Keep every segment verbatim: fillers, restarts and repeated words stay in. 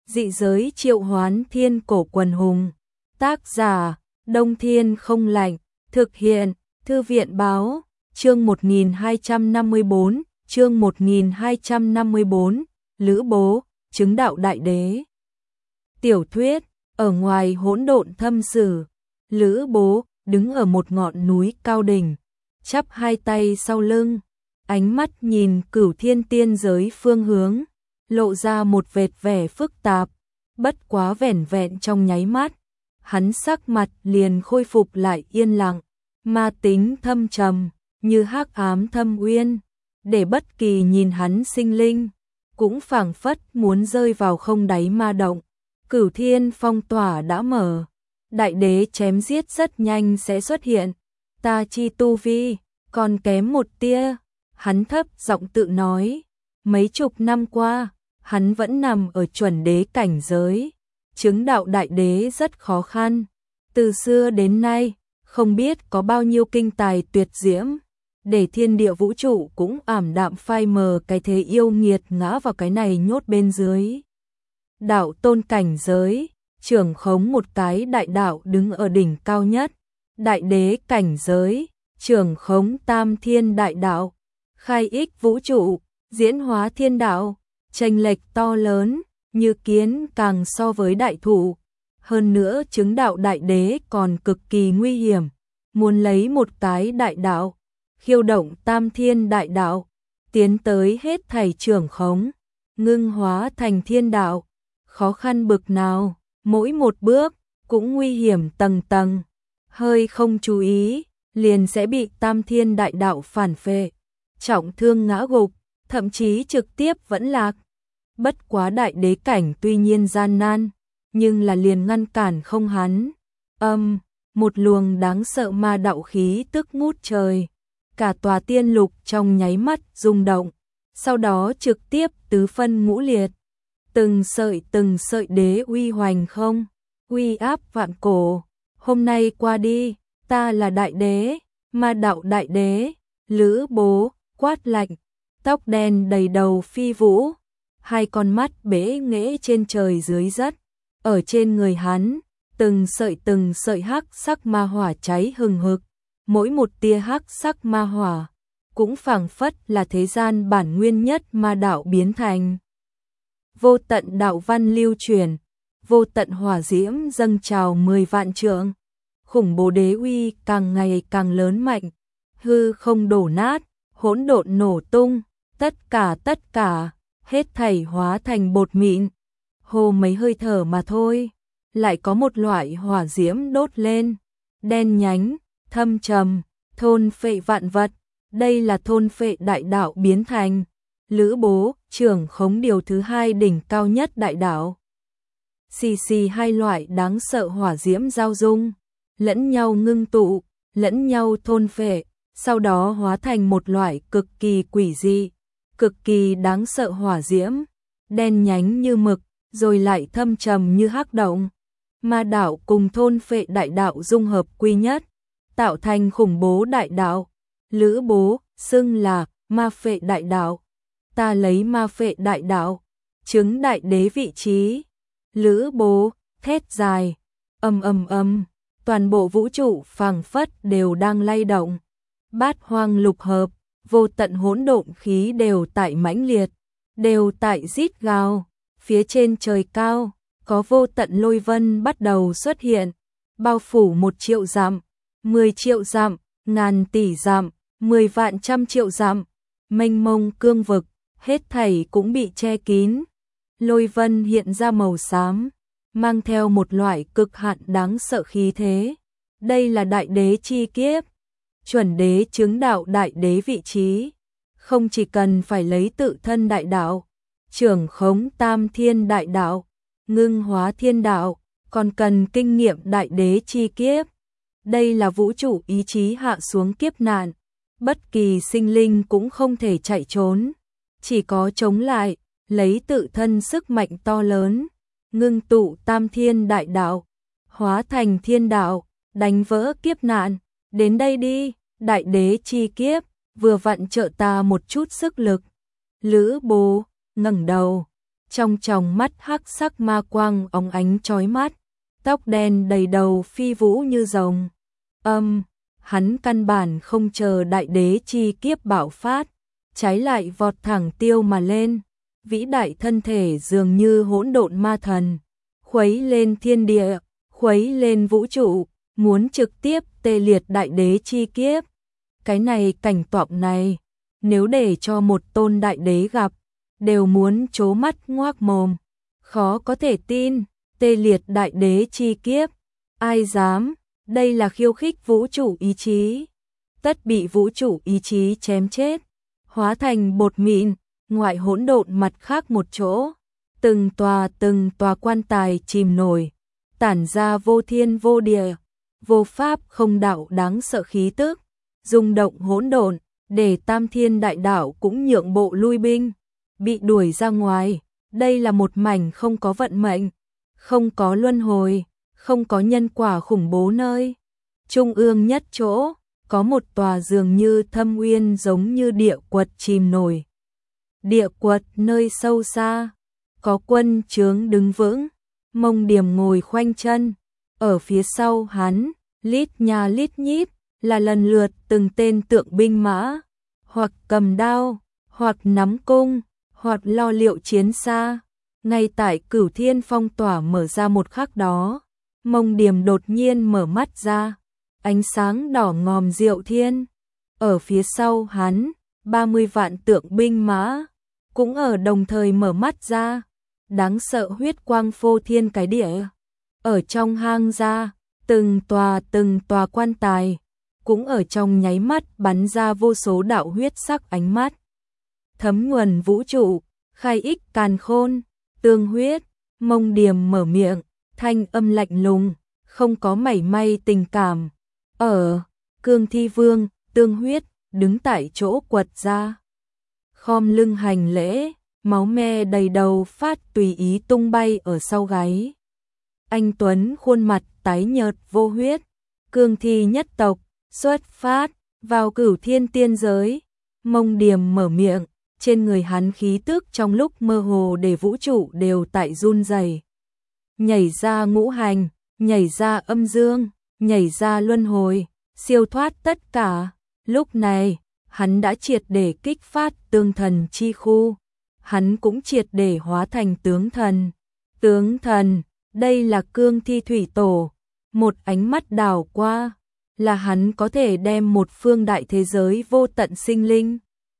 Dị giới triệu hoán thiên cổ quần hùng. Tác giả, Đông Thiên Không Lạnh. Thực hiện, Thư viện Báo. Chương một nghìn hai trăm năm mươi bốn, chương một nghìn hai trăm năm mươi bốn, Lữ Bố, chứng đạo đại đế. Tiểu thuyết, ở ngoài hỗn độn thâm sử, Lữ Bố đứng ở một ngọn núi cao đỉnh, chắp hai tay sau lưng, ánh mắt nhìn cửu thiên tiên giới phương hướng, lộ ra một vệt vẻ phức tạp, bất quá vẻn vẹn trong nháy mắt, hắn sắc mặt liền khôi phục lại yên lặng, ma tính thâm trầm, như hắc ám thâm uyên, để bất kỳ nhìn hắn sinh linh, cũng phảng phất muốn rơi vào không đáy ma động. Cửu thiên phong tỏa đã mở, đại đế chém giết rất nhanh sẽ xuất hiện, ta chi tu vi, còn kém một tia, hắn thấp giọng tự nói, mấy chục năm qua, hắn vẫn nằm ở chuẩn đế cảnh giới, chứng đạo đại đế rất khó khăn, từ xưa đến nay, không biết có bao nhiêu kinh tài tuyệt diễm, để thiên địa vũ trụ cũng ảm đạm phai mờ cái thế yêu nghiệt ngã vào cái này nhốt bên dưới. Đạo tôn cảnh giới, trưởng khống một cái đại đạo đứng ở đỉnh cao nhất, đại đế cảnh giới, trưởng khống tam thiên đại đạo, khai ích vũ trụ, diễn hóa thiên đạo, chênh lệch to lớn, như kiến càng so với đại thụ. Hơn nữa chứng đạo đại đế còn cực kỳ nguy hiểm, muốn lấy một cái đại đạo, khiêu động tam thiên đại đạo, tiến tới hết thảy trưởng khống, ngưng hóa thành thiên đạo, khó khăn bực nào, mỗi một bước cũng nguy hiểm tầng tầng, hơi không chú ý, liền sẽ bị tam thiên đại đạo phản phệ, trọng thương ngã gục, thậm chí trực tiếp vẫn lạc. Bất quá đại đế cảnh tuy nhiên gian nan, nhưng là liền ngăn cản không hắn. Âm, một luồng đáng sợ ma đạo khí tức ngút trời, cả tòa tiên lục trong nháy mắt rung động, sau đó trực tiếp tứ phân ngũ liệt. Từng sợi từng sợi đế uy hoành không, uy áp vạn cổ, hôm nay qua đi, ta là đại đế, ma đạo đại đế, Lữ Bố, quát lạnh, tóc đen đầy đầu phi vũ, hai con mắt bế nghễ trên trời dưới đất, ở trên người hắn, từng sợi từng sợi hắc sắc ma hỏa cháy hừng hực, mỗi một tia hắc sắc ma hỏa, cũng phảng phất là thế gian bản nguyên nhất ma đạo biến thành. Vô tận đạo văn lưu truyền, vô tận hỏa diễm dâng trào mười vạn trượng, khủng bố đế uy càng ngày càng lớn mạnh, hư không đổ nát, hỗn độn nổ tung, tất cả tất cả, hết thảy hóa thành bột mịn. Hồ mấy hơi thở mà thôi, lại có một loại hỏa diễm đốt lên, đen nhánh, thâm trầm, thôn phệ vạn vật, đây là thôn phệ đại đạo biến thành. Lữ Bố, trưởng khống điều thứ hai đỉnh cao nhất đại đạo. Xì xì hai loại đáng sợ hỏa diễm giao dung, lẫn nhau ngưng tụ, lẫn nhau thôn phệ, sau đó hóa thành một loại cực kỳ quỷ dị, cực kỳ đáng sợ hỏa diễm, đen nhánh như mực, rồi lại thâm trầm như hắc động. Ma đạo cùng thôn phệ đại đạo dung hợp quy nhất, tạo thành khủng bố đại đạo. Lữ Bố xưng là ma phệ đại đạo. Ta lấy ma phệ đại đạo, chứng đại đế vị trí. Lữ Bố thét dài, ầm ầm ầm, toàn bộ vũ trụ phảng phất đều đang lay động. Bát hoang lục hợp, vô tận hỗn độn khí đều tại mãnh liệt, đều tại rít gào. Phía trên trời cao, có vô tận lôi vân bắt đầu xuất hiện, bao phủ một triệu dặm, mười triệu dặm, ngàn tỷ dặm, mười vạn trăm triệu dặm, mênh mông cương vực, hết thảy cũng bị che kín. Lôi vân hiện ra màu xám, mang theo một loại cực hạn đáng sợ khí thế. Đây là đại đế chi kiếp, chuẩn đế chứng đạo đại đế vị trí, không chỉ cần phải lấy tự thân đại đạo, trưởng khống tam thiên đại đạo, ngưng hóa thiên đạo, còn cần kinh nghiệm đại đế chi kiếp. Đây là vũ trụ ý chí hạ xuống kiếp nạn, bất kỳ sinh linh cũng không thể chạy trốn, chỉ có chống lại, lấy tự thân sức mạnh to lớn, ngưng tụ tam thiên đại đạo, hóa thành thiên đạo, đánh vỡ kiếp nạn. Đến đây đi, đại đế chi kiếp, vừa vặn trợ ta một chút sức lực. Lữ Bố ngẩng đầu, trong tròng mắt hắc sắc ma quang óng ánh chói mắt, tóc đen đầy đầu phi vũ như rồng. Âm, hắn căn bản không chờ đại đế chi kiếp bạo phát, trái lại vọt thẳng tiêu mà lên, vĩ đại thân thể dường như hỗn độn ma thần, khuấy lên thiên địa, khuấy lên vũ trụ, muốn trực tiếp tê liệt đại đế chi kiếp. Cái này cảnh tượng này, nếu để cho một tôn đại đế gặp, đều muốn trố mắt ngoác mồm, khó có thể tin, tê liệt đại đế chi kiếp, ai dám, đây là khiêu khích vũ trụ ý chí, tất bị vũ trụ ý chí chém chết, hóa thành bột mịn, ngoại hỗn độn mặt khác một chỗ, từng tòa từng tòa quan tài chìm nổi, tản ra vô thiên vô địa, vô pháp không đạo đáng sợ khí tức, rung động hỗn độn, để Tam Thiên Đại Đạo cũng nhượng bộ lui binh, bị đuổi ra ngoài. Đây là một mảnh không có vận mệnh, không có luân hồi, không có nhân quả khủng bố nơi. Trung ương nhất chỗ, có một tòa dường như thâm uyên giống như địa quật chìm nổi. Địa quật nơi sâu xa, có quân trướng đứng vững, Mông Điểm ngồi khoanh chân, ở phía sau hắn, lít nha lít nhít, là lần lượt từng tên tượng binh mã, hoặc cầm đao, hoặc nắm cung, hoặc lo liệu chiến xa. Ngay tại Cửu Thiên phong tỏa mở ra một khắc đó, Mông Điểm đột nhiên mở mắt ra, ánh sáng đỏ ngòm diệu thiên. Ở phía sau hắn, ba mươi vạn tượng binh mã, cũng ở đồng thời mở mắt ra, đáng sợ huyết quang phô thiên cái địa. Ở trong hang ra, từng tòa từng tòa quan tài, cũng ở trong nháy mắt bắn ra vô số đạo huyết sắc ánh mắt. Thấm nhuần vũ trụ, khai ích càn khôn, tương huyết. Mông Điểm mở miệng, thanh âm lạnh lùng, không có mảy may tình cảm. Ở, Cương Thi Vương, tương huyết, đứng tại chỗ quật ra. Khom lưng hành lễ, máu me đầy đầu phát tùy ý tung bay ở sau gáy. Anh Tuấn khuôn mặt tái nhợt vô huyết, Cương Thi nhất tộc, xuất phát, vào Cửu Thiên tiên giới. Mông Điểm mở miệng, trên người hắn khí tức trong lúc mơ hồ để vũ trụ đều tại run rẩy. Nhảy ra ngũ hành, nhảy ra âm dương, nhảy ra luân hồi, siêu thoát tất cả. Lúc này, hắn đã triệt để kích phát tương thần chi khu. Hắn cũng triệt để hóa thành tướng thần. Tướng thần, đây là Cương Thi Thủy Tổ. Một ánh mắt đảo qua, là hắn có thể đem một phương đại thế giới vô tận sinh linh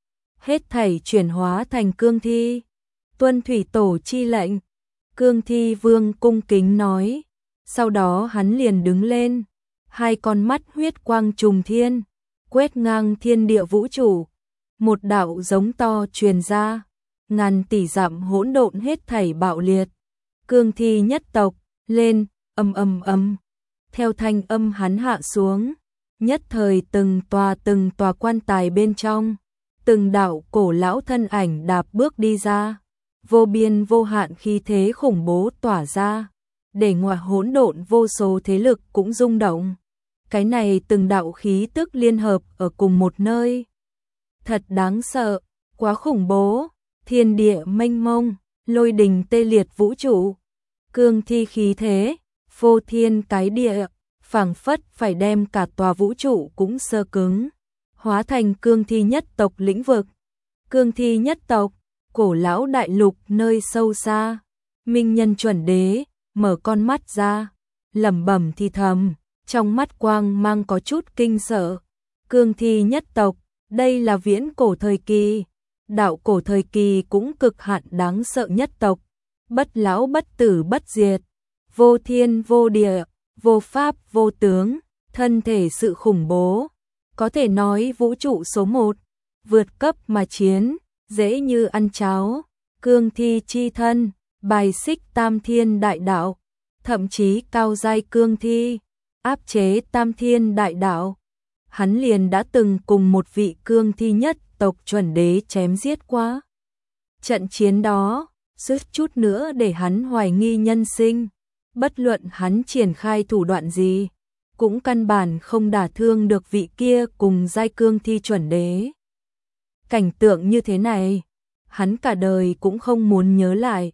hết thảy chuyển hóa thành cương thi. Tuân Thủy Tổ chi lệnh. Cương Thi Vương cung kính nói. Sau đó hắn liền đứng lên, hai con mắt huyết quang trùng thiên, quét ngang thiên địa vũ trụ. Một đạo giống to truyền ra, ngàn tỷ dặm hỗn độn hết thảy bạo liệt. Cương Thi nhất tộc, lên, ầm ầm ầm. Theo thanh âm hắn hạ xuống, nhất thời từng tòa từng tòa quan tài bên trong, từng đạo cổ lão thân ảnh đạp bước đi ra, vô biên vô hạn khí thế khủng bố tỏa ra, để ngoài hỗn độn vô số thế lực cũng rung động. Cái này từng đạo khí tức liên hợp ở cùng một nơi. Thật đáng sợ, quá khủng bố, thiên địa mênh mông, lôi đình tê liệt vũ trụ. Cương thi khí thế, phô thiên cái địa, phảng phất phải đem cả tòa vũ trụ cũng sơ cứng, hóa thành cương thi nhất tộc lĩnh vực. Cương thi nhất tộc, cổ lão đại lục nơi sâu xa. Minh Nhân chuẩn đế, mở con mắt ra, lẩm bẩm thì thầm, trong mắt quang mang có chút kinh sợ. Cương thi nhất tộc, đây là viễn cổ thời kỳ. Đạo cổ thời kỳ cũng cực hạn đáng sợ nhất tộc. Bất lão bất tử bất diệt, vô thiên vô địa, vô pháp vô tướng, thân thể sự khủng bố. Có thể nói vũ trụ số một, vượt cấp mà chiến, dễ như ăn cháo. Cương thi chi thân, bài xích Tam Thiên Đại Đạo, thậm chí cao giai cương thi, áp chế Tam Thiên Đại Đạo. Hắn liền đã từng cùng một vị cương thi nhất tộc chuẩn đế chém giết qua. Trận chiến đó, suýt chút nữa để hắn hoài nghi nhân sinh. Bất luận hắn triển khai thủ đoạn gì, cũng căn bản không đả thương được vị kia cùng giai cương thi chuẩn đế. Cảnh tượng như thế này, hắn cả đời cũng không muốn nhớ lại.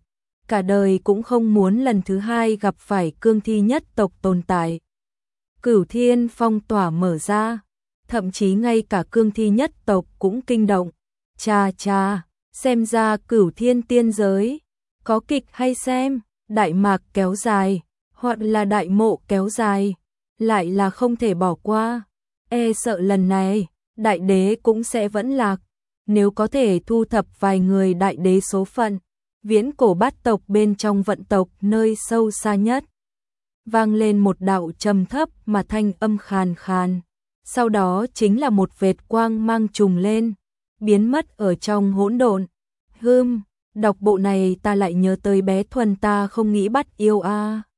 cả đời cũng không muốn lần thứ hai gặp phải cương thi nhất tộc tồn tại. Cửu Thiên phong tỏa mở ra, thậm chí ngay cả cương thi nhất tộc cũng kinh động. Cha cha, xem ra Cửu Thiên tiên giới, có kịch hay xem, đại mạc kéo dài, hoặc là đại mộ kéo dài, lại là không thể bỏ qua. E sợ lần này, đại đế cũng sẽ vẫn lạc. Nếu có thể thu thập vài người đại đế số phận, viễn cổ bát tộc bên trong vận tộc nơi sâu xa nhất. Vang lên một đạo trầm thấp mà thanh âm khàn khàn. Sau đó chính là một vệt quang mang trùng lên, biến mất ở trong hỗn độn. Hừm, đọc bộ này ta lại nhớ tới bé Thuần ta không nghĩ bắt yêu a. À.